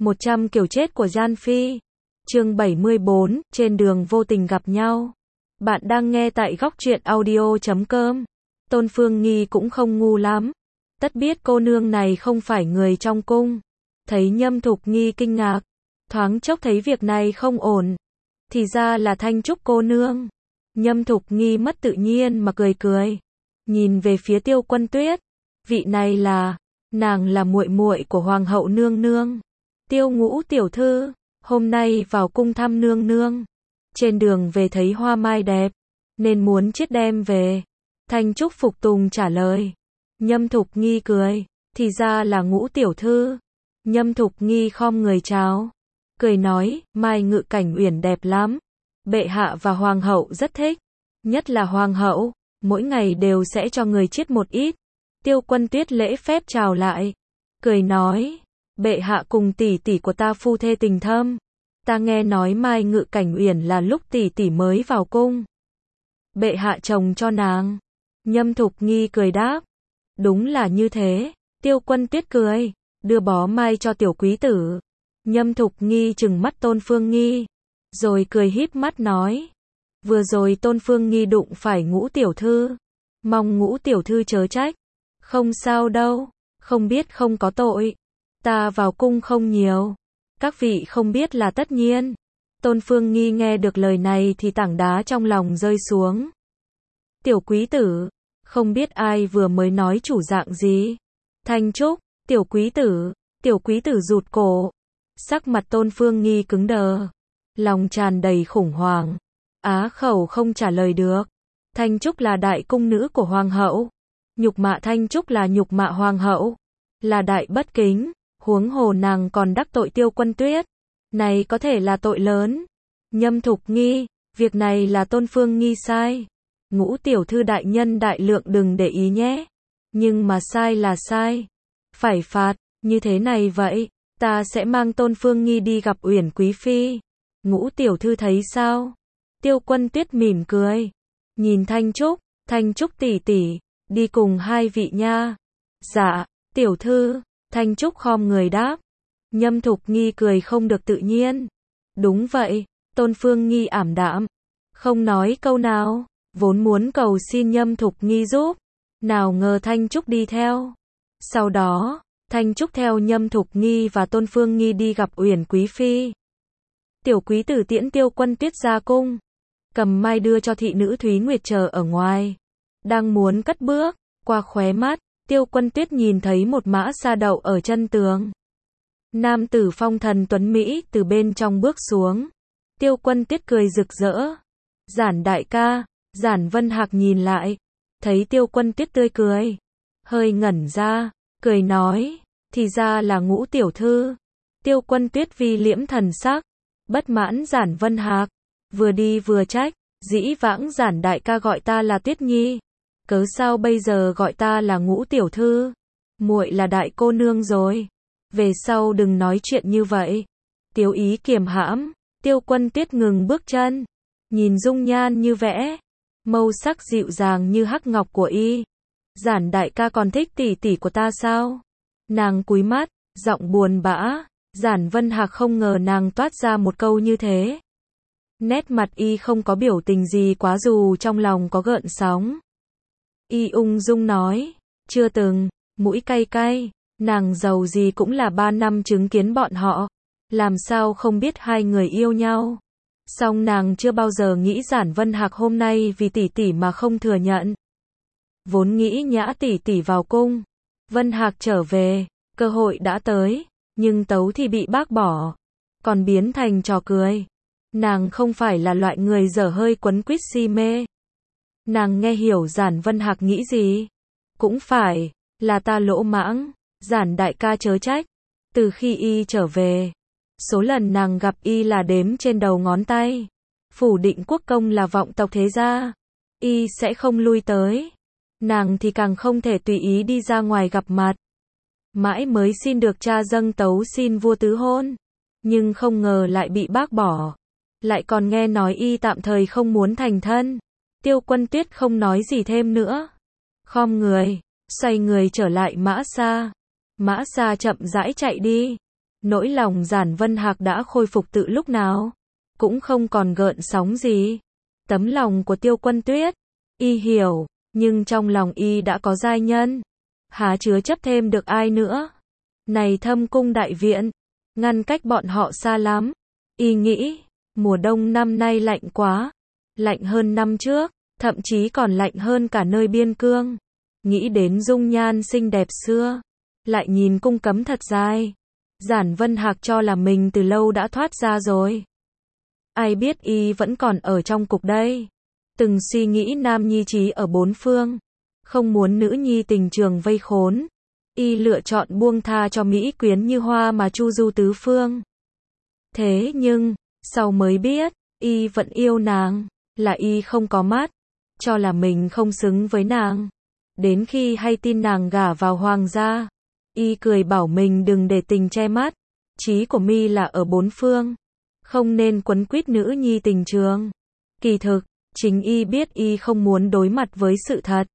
100 kiểu chết của Gian Phi. Chương 74, trên đường vô tình gặp nhau. Bạn đang nghe tại góc truyện audio.com. Tôn Phương Nghi cũng không ngu lắm. Tất biết cô nương này không phải người trong cung. Thấy Nhâm Thục Nghi kinh ngạc. Thoáng chốc thấy việc này không ổn. Thì ra là Thanh Trúc cô nương. Nhâm Thục Nghi mất tự nhiên mà cười cười. Nhìn về phía Tiêu Quân Tuyết. Vị này là, nàng là muội muội của Hoàng hậu nương nương. Tiêu Ngũ tiểu thư, hôm nay vào cung thăm nương nương. Trên đường về thấy hoa mai đẹp, nên muốn chiết đem về. Thanh Trúc phục tùng trả lời. Nhâm Thục Nghi cười, thì ra là Ngũ tiểu thư. Nhâm Thục Nghi khom người chào, cười nói, Mai Ngự Cảnh Uyển đẹp lắm. Bệ hạ và Hoàng hậu rất thích, nhất là Hoàng hậu, mỗi ngày đều sẽ cho người chiết một ít. Tiêu Quân Tuyết lễ phép chào lại, cười nói, bệ hạ cùng tỷ tỷ của ta phu thê tình thâm. Ta nghe nói Mai Ngự Cảnh Uyển là lúc tỷ tỷ mới vào cung. Bệ hạ chồng cho nàng. Nhâm Thục Nghi cười đáp, đúng là như thế. Tiêu Quân Tuyết cười, đưa bó mai cho tiểu quý tử. Nhâm Thục Nghi trừng mắt Tôn Phương Nghi, rồi cười híp mắt nói, vừa rồi Tôn Phương Nghi đụng phải Ngũ tiểu thư, mong Ngũ tiểu thư chớ trách. Không sao đâu, không biết không có tội. Ta vào cung không nhiều, các vị không biết là tất nhiên. Tôn Phương Nghi nghe được lời này thì tảng đá trong lòng rơi xuống. Tiểu quý tử, không biết ai vừa mới nói chủ dạng gì. Thanh Trúc, tiểu quý tử rụt cổ. Sắc mặt Tôn Phương Nghi cứng đờ, lòng tràn đầy khủng hoảng, á khẩu không trả lời được. Thanh Trúc là đại cung nữ của Hoàng hậu, nhục mạ Thanh Trúc là nhục mạ Hoàng hậu, là đại bất kính, huống hồ nàng còn đắc tội Tiêu Quân Tuyết, này có thể là tội lớn. Nhâm Thục Nghi, việc này là Tôn Phương Nghi sai, Ngũ tiểu thư đại nhân đại lượng đừng để ý nhé. Nhưng mà sai là sai, phải phạt, như thế này vậy, ta sẽ mang Tôn Phương Nghi đi gặp Uyển quý phi. Ngũ tiểu thư thấy sao? Tiêu Quân Tuyết mỉm cười, nhìn Thanh Trúc tỷ tỷ, đi cùng hai vị nha. Dạ, tiểu thư. Thanh Trúc khom người đáp. Nhâm Thục Nghi cười không được tự nhiên. Đúng vậy. Tôn Phương Nghi ảm đạm, không nói câu nào, vốn muốn cầu xin Nhâm Thục Nghi giúp, nào ngờ Thanh Trúc đi theo. Sau đó, Thanh Trúc theo Nhâm Thục Nghi và Tôn Phương Nghi đi gặp Uyển quý phi. Tiểu quý tử tiễn Tiêu Quân Tuyết ra cung, cầm mai đưa cho thị nữ Thúy Nguyệt chờ ở ngoài. Đang muốn cất bước, qua khóe mắt, Tiêu Quân Tuyết nhìn thấy một mã sa đậu ở chân tường. Nam tử phong thần tuấn Mỹ từ bên trong bước xuống. Tiêu Quân Tuyết cười rực rỡ. Giản đại ca. Giản Vân Hạc nhìn lại, thấy Tiêu Quân Tuyết tươi cười, hơi ngẩn ra, cười nói, thì ra là Ngũ tiểu thư. Tiêu Quân Tuyết vi liễm thần sắc, bất mãn Giản Vân Hạc, vừa đi vừa trách, dĩ vãng Giản đại ca gọi ta là Tuyết Nhi, cớ sao bây giờ gọi ta là Ngũ tiểu thư? Muội là đại cô nương rồi, về sau đừng nói chuyện như vậy. Tiêu ý kiềm hãm. Tiêu Quân Tuyết ngừng bước chân, nhìn dung nhan như vẽ, màu sắc dịu dàng như hắc ngọc của y. Giản đại ca còn thích tỷ tỷ của ta sao? Nàng cúi mắt, giọng buồn bã. Giản Vân Hạc không ngờ nàng toát ra một câu như thế. Nét mặt y không có biểu tình gì quá dù trong lòng có gợn sóng. Y ung dung nói, chưa từng, mũi cay cay, nàng giàu gì cũng là 3 năm chứng kiến bọn họ, làm sao không biết hai người yêu nhau. Song nàng chưa bao giờ nghĩ Giản Vân Hạc hôm nay vì tỷ tỷ mà không thừa nhận. Vốn nghĩ Nhã tỷ tỷ vào cung, Vân Hạc trở về, cơ hội đã tới, nhưng tấu thì bị bác bỏ, còn biến thành trò cười. Nàng không phải là loại người dở hơi quấn quýt si mê. Nàng nghe hiểu Giản Vân Hạc nghĩ gì. Cũng phải, là ta lỗ mãng, Giản đại ca chớ trách. Từ khi y trở về, số lần nàng gặp y là đếm trên đầu ngón tay. Phủ Định Quốc công là vọng tộc thế gia, y sẽ không lui tới. Nàng thì càng không thể tùy ý đi ra ngoài gặp mặt. Mãi mới xin được cha dâng tấu xin vua tứ hôn, nhưng không ngờ lại bị bác bỏ. Lại còn nghe nói y tạm thời không muốn thành thân. Tiêu Quân Tuyết không nói gì thêm nữa, khom người, xoay người trở lại Mã Sa. Mã Sa chậm rãi chạy đi. Nỗi lòng Giản Vân Hạc đã khôi phục từ lúc nào, cũng không còn gợn sóng gì. Tấm lòng của Tiêu Quân Tuyết, y hiểu, nhưng trong lòng y đã có giai nhân, há chứa chấp thêm được ai nữa. Này Thâm Cung đại viện, ngăn cách bọn họ xa lắm. Y nghĩ, mùa đông năm nay lạnh quá, lạnh hơn năm trước, thậm chí còn lạnh hơn cả nơi biên cương. Nghĩ đến dung nhan xinh đẹp xưa, lại nhìn cung cấm thật dài. Giản Vân Hạc cho là mình từ lâu đã thoát ra rồi. Ai biết y vẫn còn ở trong cục đây. Từng suy nghĩ nam nhi trí ở bốn phương, không muốn nữ nhi tình trường vây khốn. Y lựa chọn buông tha cho mỹ quyến như hoa mà chu du tứ phương. Thế nhưng, sau mới biết, y vẫn yêu nàng, là y không có mắt, cho là mình không xứng với nàng. Đến khi hay tin nàng gả vào hoàng gia, y cười bảo mình đừng để tình che mắt, chí của mi là ở bốn phương, không nên quấn quýt nữ nhi tình trường. Kỳ thực, chính y biết y không muốn đối mặt với sự thật.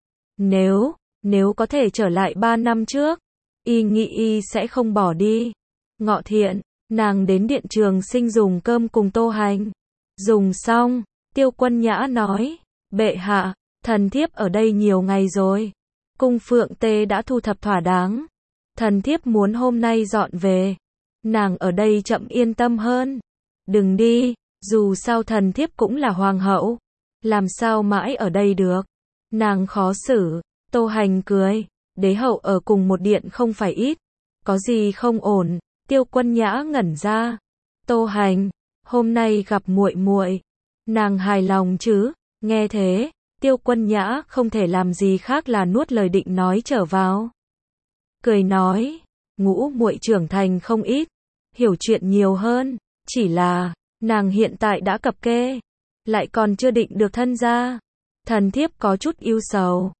Nếu có thể trở lại 3 năm trước, y nghĩ y sẽ không bỏ đi. Ngọ Thiện, nàng đến Điện Trường Sinh dùng cơm cùng Tô Hành. Dùng xong, Tiêu Quân Nhã nói, bệ hạ, thần thiếp ở đây nhiều ngày rồi. Cung Phượng Tê đã thu thập thỏa đáng. Thần thiếp muốn hôm nay dọn về. Nàng ở đây chậm yên tâm hơn. Đừng đi, dù sao thần thiếp cũng là hoàng hậu. Làm sao mãi ở đây được. Nàng khó xử. Tô Hành cười, đế hậu ở cùng một điện không phải ít. Có gì không ổn. Tiêu Quân Nhã ngẩn ra. Tô Hành, hôm nay gặp muội muội, nàng hài lòng chứ? Nghe thế, Tiêu Quân Nhã không thể làm gì khác là nuốt lời định nói trở vào. Cười nói, Ngũ muội trưởng thành không ít, hiểu chuyện nhiều hơn, chỉ là nàng hiện tại đã cập kê, lại còn chưa định được thân gia. Thần thiếp có chút ưu sầu.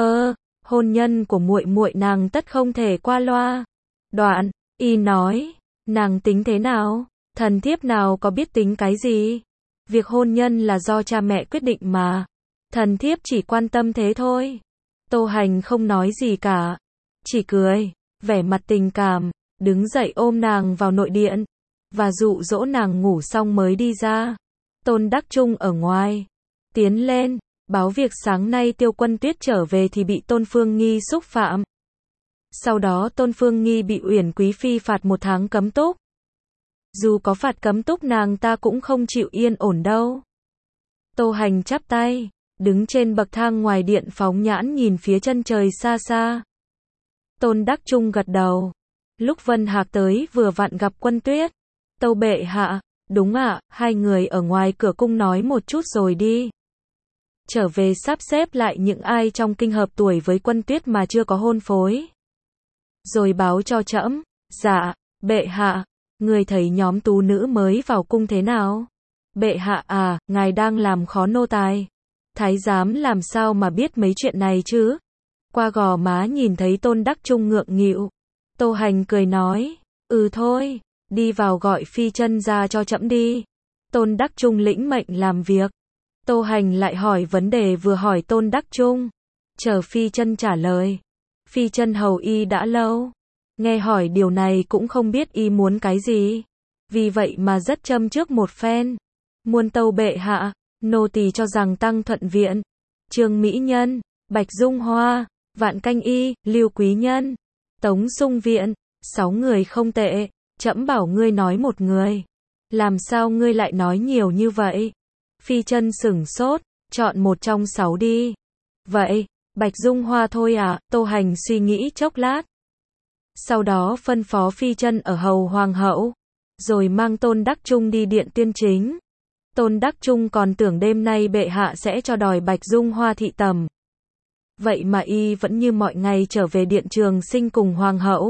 Hôn nhân của muội muội nàng tất không thể qua loa. Đoạn, y nói, nàng tính thế nào? Thần thiếp nào có biết tính cái gì? Việc hôn nhân là do cha mẹ quyết định mà. Thần thiếp chỉ quan tâm thế thôi. Tô Hành không nói gì cả, chỉ cười, vẻ mặt tình cảm, đứng dậy ôm nàng vào nội điện, và dụ dỗ nàng ngủ xong mới đi ra. Tôn Đắc Trung ở ngoài, tiến lên, báo việc sáng nay Tiêu Quân Tuyết trở về thì bị Tôn Phương Nghi xúc phạm. Sau đó Tôn Phương Nghi bị Uyển Quý Phi phạt 1 tháng cấm túc. Dù có phạt cấm túc nàng ta cũng không chịu yên ổn đâu. Tô Hành chắp tay, đứng trên bậc thang ngoài điện phóng nhãn nhìn phía chân trời xa xa. Tôn Đắc Trung gật đầu. Lúc Vân Hạc tới vừa vặn gặp Quân Tuyết. Tâu bệ hạ, đúng ạ, hai người ở ngoài cửa cung nói một chút rồi đi. Trở về sắp xếp lại những ai trong kinh hợp tuổi với Quân Tuyết mà chưa có hôn phối. Rồi báo cho trẫm. Dạ, bệ hạ, người thấy nhóm tú nữ mới vào cung thế nào? Bệ hạ à, ngài đang làm khó nô tài. Thái giám làm sao mà biết mấy chuyện này chứ? Qua gò má nhìn thấy Tôn Đắc Trung ngượng nghịu. Tô Hành cười nói, thôi, đi vào gọi phi chân ra cho trẫm đi. Tôn Đắc Trung lĩnh mệnh làm việc. Tô Hành lại hỏi vấn đề vừa hỏi Tôn Đắc Trung. Chờ phi chân trả lời. Phi chân hầu y đã lâu. Nghe hỏi điều này cũng không biết y muốn cái gì. Vì vậy mà rất châm trước một phen. Muôn tâu bệ hạ, nô tỳ cho rằng Tăng Thuận Viện, Trương Mỹ Nhân, Bạch Dung Hoa, Vạn Canh Y, Lưu Quý Nhân, Tống Sung Viện, 6 người không tệ. Trẫm bảo ngươi nói một người. Làm sao ngươi lại nói nhiều như vậy? Phi chân sửng sốt, chọn một trong 6 đi. Vậy, Bạch Dung Hoa thôi à? Tô Hành suy nghĩ chốc lát. Sau đó phân phó phi chân ở hầu hoàng hậu, rồi mang Tôn Đắc Trung đi điện tiên chính. Tôn Đắc Trung còn tưởng đêm nay bệ hạ sẽ cho đòi Bạch Dung Hoa thị tầm. Vậy mà y vẫn như mọi ngày trở về Điện Trường Sinh cùng hoàng hậu.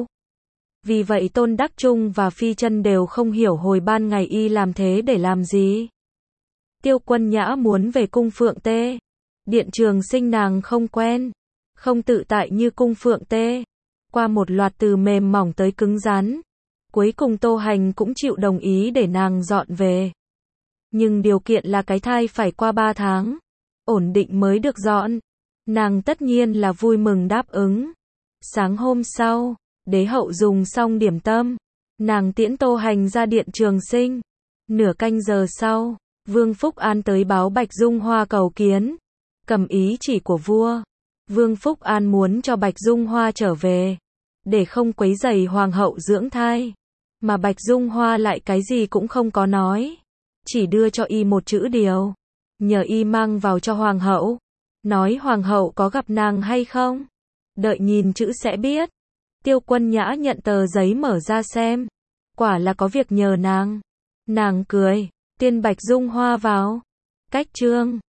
Vì vậy Tôn Đắc Trung và phi chân đều không hiểu hồi ban ngày y làm thế để làm gì. Tiêu Quân Nhã muốn về cung Phượng Tê. Điện Trường Sinh nàng không quen, không tự tại như cung Phượng Tê. Qua một loạt từ mềm mỏng tới cứng rắn, cuối cùng Tô Hành cũng chịu đồng ý để nàng dọn về. Nhưng điều kiện là cái thai phải qua 3 tháng, ổn định mới được dọn. Nàng tất nhiên là vui mừng đáp ứng. Sáng hôm sau, đế hậu dùng xong điểm tâm, Nàng tiễn Tô Hành ra điện Trường Sinh. Nửa canh giờ sau, Vương Phúc An tới báo Bạch Dung Hoa cầu kiến. Cầm ý chỉ của vua, Vương Phúc An muốn cho Bạch Dung Hoa trở về, để không quấy rầy hoàng hậu dưỡng thai. Mà Bạch Dung Hoa lại cái gì cũng không có nói, chỉ đưa cho y một chữ điều, nhờ y mang vào cho hoàng hậu, nói hoàng hậu có gặp nàng hay không, đợi nhìn chữ sẽ biết. Tiêu Quân Nhã nhận tờ giấy mở ra xem, quả là có việc nhờ nàng. Nàng cười, tiên Bạch Dung Hoa vào. Cách chương